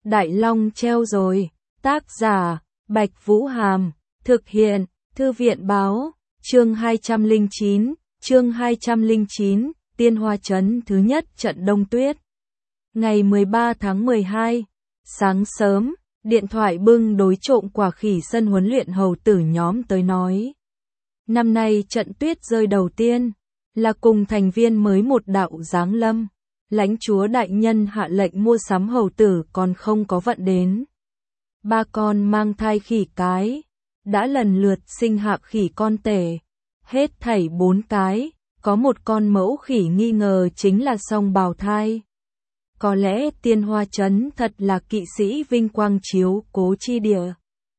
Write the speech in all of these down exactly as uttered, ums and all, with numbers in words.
Đại Long treo rồi. Tác giả, Bạch Vũ Hàm. Thực hiện, Thư viện Báo. Chương hai trăm lẻ chín, chương hai trăm lẻ chín, Tiên Hoa Trấn thứ nhất trận đông tuyết. Ngày mười ba tháng mười hai, sáng sớm, điện thoại bưng đối trộm quả khỉ sân huấn luyện hầu tử nhóm tới nói. Năm nay trận tuyết rơi đầu tiên, là cùng thành viên mới một đạo giáng lâm. Lãnh chúa đại nhân hạ lệnh mua sắm hầu tử còn không có vận đến. Ba con mang thai khỉ cái, đã lần lượt sinh hạ khỉ con tể. Hết thảy bốn cái, có một con mẫu khỉ nghi ngờ chính là song bào thai. Có lẽ Tiên Hoa Trấn thật là kỵ sĩ vinh quang chiếu cố chi địa.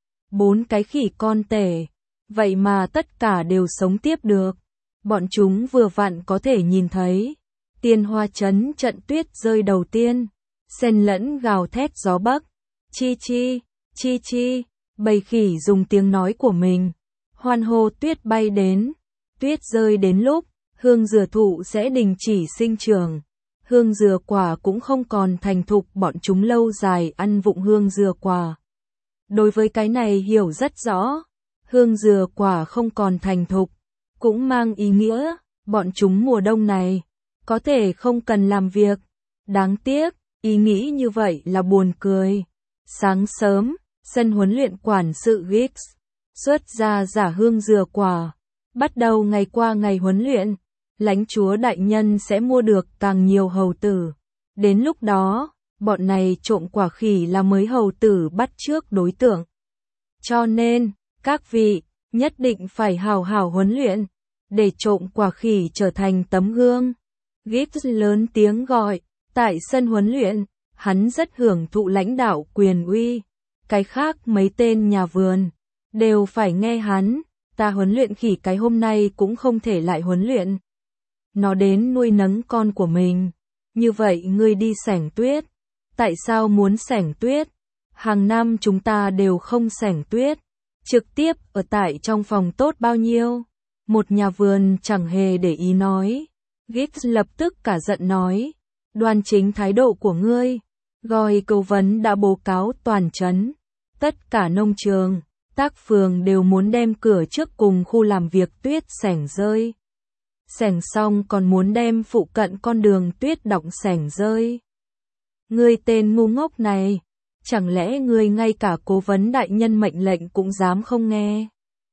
Bốn cái khỉ con tể, vậy mà tất cả đều sống tiếp được. Bọn chúng vừa vặn có thể nhìn thấy Tiên Hoa Trấn trận tuyết rơi đầu tiên, xen lẫn gào thét gió bắc. Chi chi, chi chi, bầy khỉ dùng tiếng nói của mình hoan hô tuyết bay đến. Tuyết rơi đến lúc hương dừa thụ sẽ đình chỉ sinh trưởng. Hương dừa quả cũng không còn thành thục, bọn chúng lâu dài ăn vụng hương dừa quả. Đối với cái này hiểu rất rõ, hương dừa quả không còn thành thục, cũng mang ý nghĩa, bọn chúng mùa đông này, có thể không cần làm việc. Đáng tiếc, ý nghĩ như vậy là buồn cười. Sáng sớm, sân huấn luyện quản sự Giggs xuất ra giả hương dừa quả. Bắt đầu ngày qua ngày huấn luyện, lãnh chúa đại nhân sẽ mua được càng nhiều hầu tử. Đến lúc đó, bọn này trộm quả khỉ là mới hầu tử bắt trước đối tượng. Cho nên, các vị, nhất định phải hào hào huấn luyện, để trộm quả khỉ trở thành tấm gương. Giggs lớn tiếng gọi, tại sân huấn luyện, hắn rất hưởng thụ lãnh đạo quyền uy. Cái khác mấy tên nhà vườn, đều phải nghe hắn. Ta huấn luyện khỉ cái hôm nay cũng không thể lại huấn luyện. Nó đến nuôi nấng con của mình. Như vậy ngươi đi xẻng tuyết. Tại sao muốn xẻng tuyết? Hàng năm chúng ta đều không xẻng tuyết. Trực tiếp ở tại trong phòng tốt bao nhiêu? Một nhà vườn chẳng hề để ý nói. Giggs lập tức cả giận nói. Đoan chính thái độ của ngươi. Gọi cầu vấn đã báo cáo toàn trấn. Tất cả nông trường, tác phường đều muốn đem cửa trước cùng khu làm việc tuyết xẻng rơi. Xẻng xong còn muốn đem phụ cận con đường tuyết đọng xẻng rơi. Ngươi tên ngu ngốc này, chẳng lẽ ngươi ngay cả cố vấn đại nhân mệnh lệnh cũng dám không nghe?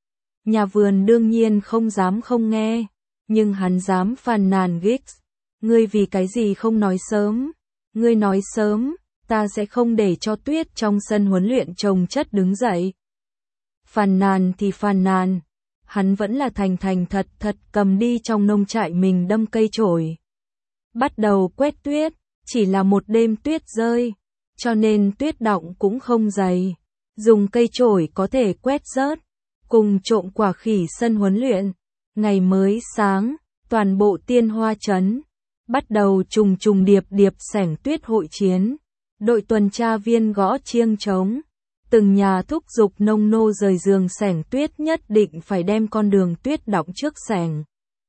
Nhà vườn đương nhiên không dám không nghe, nhưng hắn dám phàn nàn Giggs. Ngươi vì cái gì không nói sớm? Ngươi nói sớm, ta sẽ không để cho tuyết trong sân huấn luyện trồng chất đứng dậy. Phàn nàn thì phàn nàn, hắn vẫn là thành thành thật thật cầm đi trong nông trại mình đâm cây chổi. Bắt đầu quét tuyết, chỉ là một đêm tuyết rơi, cho nên tuyết đọng cũng không dày. Dùng cây chổi có thể quét rớt, cùng trộm quả khỉ sân huấn luyện. Ngày mới sáng, toàn bộ Tiên Hoa Trấn bắt đầu trùng trùng điệp điệp xẻng tuyết hội chiến. Đội tuần tra viên gõ chiêng trống. Từng nhà thúc giục nông nô rời giường xẻng tuyết, nhất định phải đem con đường tuyết đọng trước xẻng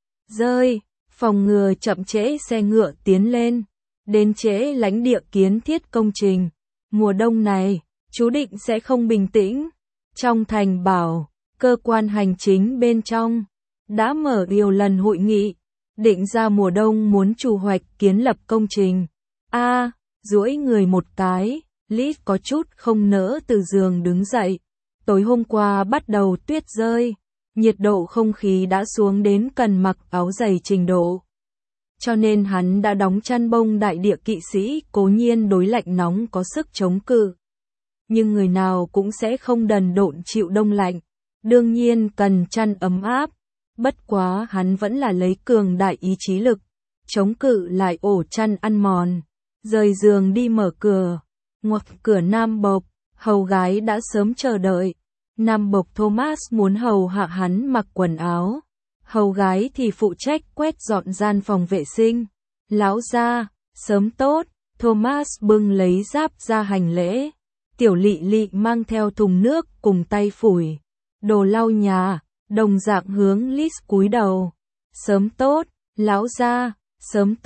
rơi, phòng ngừa chậm trễ xe ngựa tiến lên, đến trễ lãnh địa kiến thiết công trình. Mùa đông này, chú định sẽ không bình tĩnh. Trong thành bảo, cơ quan hành chính bên trong đã mở nhiều lần hội nghị, định ra mùa đông muốn chủ hoạch kiến lập công trình. A, à, duỗi người một cái. Liz có chút không nỡ từ giường đứng dậy. Tối hôm qua bắt đầu tuyết rơi, nhiệt độ không khí đã xuống đến cần mặc áo dày trình độ. Cho nên hắn đã đóng chăn bông. Đại địa kỵ sĩ cố nhiên đối lạnh nóng có sức chống cự, nhưng người nào cũng sẽ không đần độn chịu đông lạnh, đương nhiên cần chăn ấm áp. Bất quá hắn vẫn là lấy cường đại ý chí lực, chống cự lại ổ chăn ăn mòn, rời giường đi mở cửa. Ngoặt cửa Nam Bộc, hầu gái đã sớm chờ đợi. Nam Bộc Thomas muốn hầu hạ hắn mặc quần áo, hầu gái thì phụ trách quét dọn gian phòng vệ sinh. Lão gia, sớm tốt. Thomas bưng lấy giáp ra hành lễ. Tiểu Lị Lị mang theo thùng nước cùng tay phủi đồ lau nhà, đồng dạng hướng Liz cúi đầu. Sớm tốt, lão gia, sớm tốt.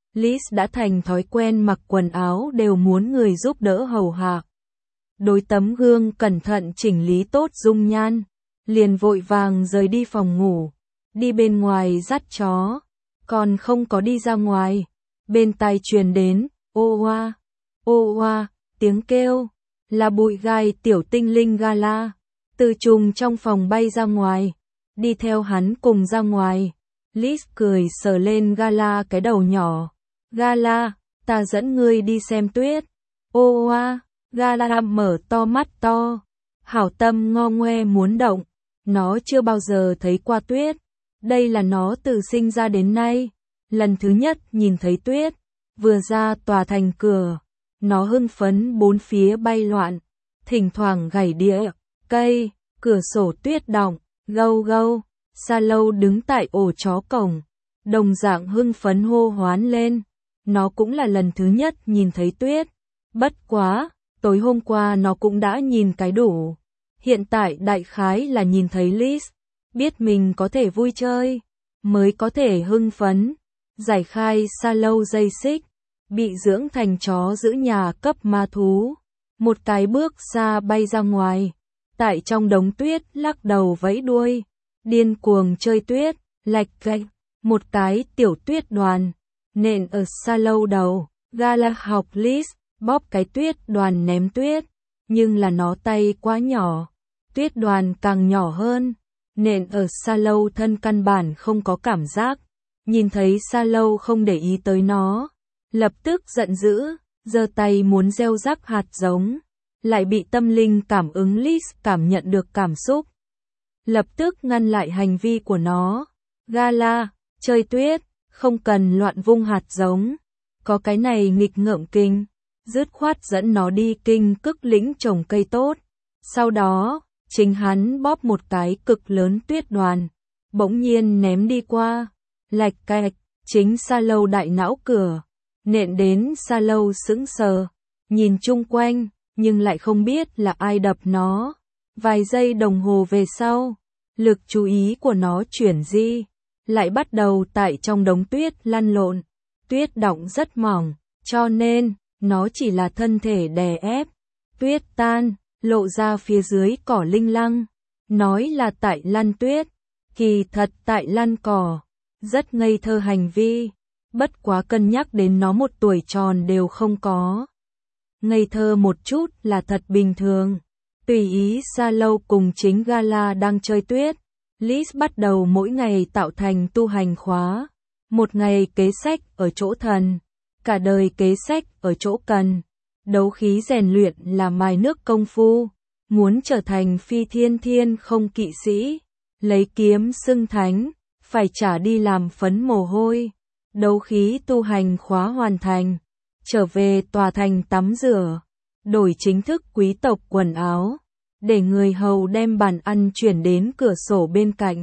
Liz đã thành thói quen mặc quần áo đều muốn người giúp đỡ hầu hạ. Đối tấm gương cẩn thận chỉnh lý tốt dung nhan, liền vội vàng rời đi phòng ngủ, đi bên ngoài dắt chó, còn không có đi ra ngoài. Bên tai truyền đến, ô oa, ô oa, tiếng kêu, là bụi gai tiểu tinh linh Gala, từ trùng trong phòng bay ra ngoài, đi theo hắn cùng ra ngoài. Liz cười sờ lên Gala cái đầu nhỏ. Gala, ta dẫn ngươi đi xem tuyết. Ô oa, Gala mở to mắt to, hảo tâm ngo ngoe muốn động, nó chưa bao giờ thấy qua tuyết. Đây là nó từ sinh ra đến nay, lần thứ nhất nhìn thấy tuyết. Vừa ra tòa thành cửa, nó hưng phấn bốn phía bay loạn, thỉnh thoảng gảy đĩa, cây, cửa sổ tuyết đọng, gâu gâu. Salo đứng tại ổ chó cổng, đồng dạng hưng phấn hô hoán lên. Nó cũng là lần thứ nhất nhìn thấy tuyết. Bất quá, tối hôm qua nó cũng đã nhìn cái đủ. Hiện tại đại khái là nhìn thấy Liz, biết mình có thể vui chơi, mới có thể hưng phấn. Giải khai Salo dây xích, bị dưỡng thành chó giữ nhà cấp ma thú. Một cái bước xa bay ra ngoài, tại trong đống tuyết lắc đầu vẫy đuôi, điên cuồng chơi tuyết, lạch cạch, một cái tiểu tuyết đoàn, nện ở Salo đầu. Gala học Liz, bóp cái tuyết đoàn ném tuyết, nhưng là nó tay quá nhỏ, tuyết đoàn càng nhỏ hơn, nện ở Salo thân căn bản không có cảm giác. Nhìn thấy Salo không để ý tới nó, lập tức giận dữ, giơ tay muốn gieo rắc hạt giống, lại bị tâm linh cảm ứng Liz cảm nhận được cảm xúc, lập tức ngăn lại hành vi của nó. Gala, chơi tuyết, không cần loạn vung hạt giống, có cái này nghịch ngợm kinh, dứt khoát dẫn nó đi kinh cức lĩnh trồng cây tốt. Sau đó, chính hắn bóp một cái cực lớn tuyết đoàn, bỗng nhiên ném đi qua, lạch cạch, chính Salo đại não cửa, nện đến Salo sững sờ, nhìn chung quanh, nhưng lại không biết là ai đập nó. Vài giây đồng hồ về sau, lực chú ý của nó chuyển di, lại bắt đầu tại trong đống tuyết lăn lộn. Tuyết đọng rất mỏng, cho nên, nó chỉ là thân thể đè ép. Tuyết tan, lộ ra phía dưới cỏ linh lăng. Nói là tại lăn tuyết, kỳ thật tại lăn cỏ. Rất ngây thơ hành vi, bất quá cân nhắc đến nó một tuổi tròn đều không có. Ngây thơ một chút là thật bình thường. Tùy ý Salo cùng chính Gala đang chơi tuyết, Liz bắt đầu mỗi ngày tạo thành tu hành khóa. Một ngày kế sách ở chỗ thần, cả đời kế sách ở chỗ cần. Đấu khí rèn luyện là mài nước công phu, muốn trở thành phi thiên thiên không kỵ sĩ, lấy kiếm xưng thánh, phải trả đi làm phấn mồ hôi. Đấu khí tu hành khóa hoàn thành, trở về tòa thành tắm rửa, đổi chính thức quý tộc quần áo, để người hầu đem bàn ăn chuyển đến cửa sổ bên cạnh.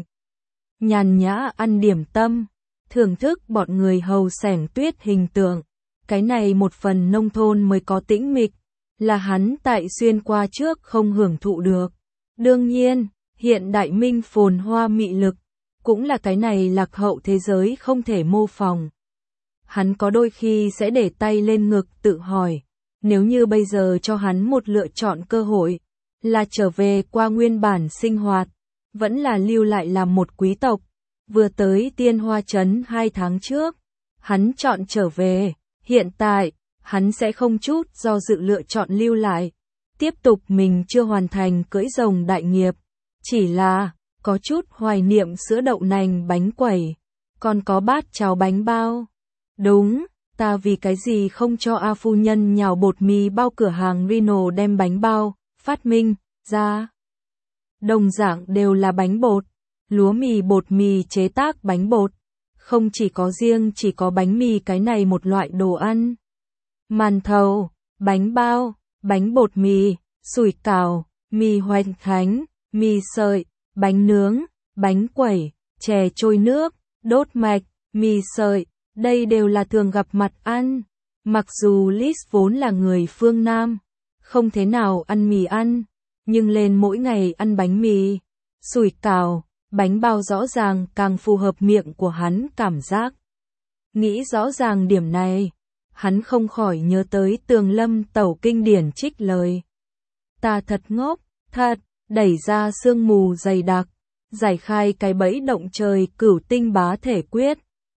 Nhàn nhã ăn điểm tâm, thưởng thức bọn người hầu xẻng tuyết hình tượng. Cái này một phần nông thôn mới có tĩnh mịch, là hắn tại xuyên qua trước không hưởng thụ được. Đương nhiên, hiện đại minh phồn hoa mị lực, cũng là cái này lạc hậu thế giới không thể mô phỏng. Hắn có đôi khi sẽ để tay lên ngực tự hỏi, nếu như bây giờ cho hắn một lựa chọn cơ hội, là trở về qua nguyên bản sinh hoạt, vẫn là lưu lại làm một quý tộc. Vừa tới Tiên Hoa Trấn hai tháng trước, hắn chọn trở về, hiện tại, hắn sẽ không chút do dự lựa chọn lưu lại, tiếp tục mình chưa hoàn thành cưỡi rồng đại nghiệp, chỉ là, có chút hoài niệm sữa đậu nành bánh quẩy, còn có bát cháo bánh bao. Đúng, ta vì cái gì không cho A phu nhân nhào bột mì bao cửa hàng Reno đem bánh bao, phát minh, ra. Đồng dạng đều là bánh bột, lúa mì bột mì chế tác bánh bột, không chỉ có riêng chỉ có bánh mì cái này một loại đồ ăn. Màn thầu, bánh bao, bánh bột mì, sủi cảo, mì hoành thánh, mì sợi, bánh nướng, bánh quẩy, chè trôi nước, đốt mạch, mì sợi, đây đều là thường gặp mặt ăn. Mặc dù Liz vốn là người phương Nam, không thế nào ăn mì ăn, nhưng lên mỗi ngày ăn bánh mì, sủi cảo, bánh bao rõ ràng càng phù hợp miệng của hắn cảm giác. Nghĩ rõ ràng điểm này, hắn không khỏi nhớ tới Tường Lâm Tẩu kinh điển trích lời. Ta thật ngốc, thật, đẩy ra sương mù dày đặc, giải khai cái bẫy động trời cửu tinh bá thể quyết,